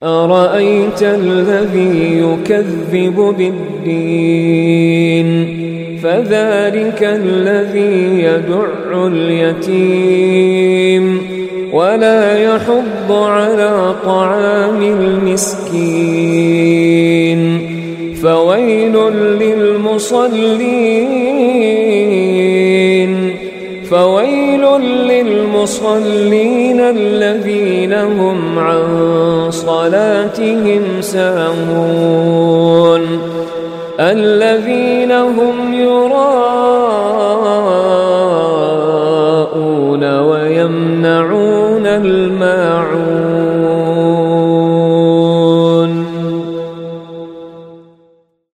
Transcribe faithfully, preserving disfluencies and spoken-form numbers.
أرأيت الذي يكذب بالدين فذلك الذي يدع اليتيم ولا يحض على طعام المسكين فويل للمصلين فويل للمصلين الذين هم عن صلاتهم ساهون الذين هم يراءون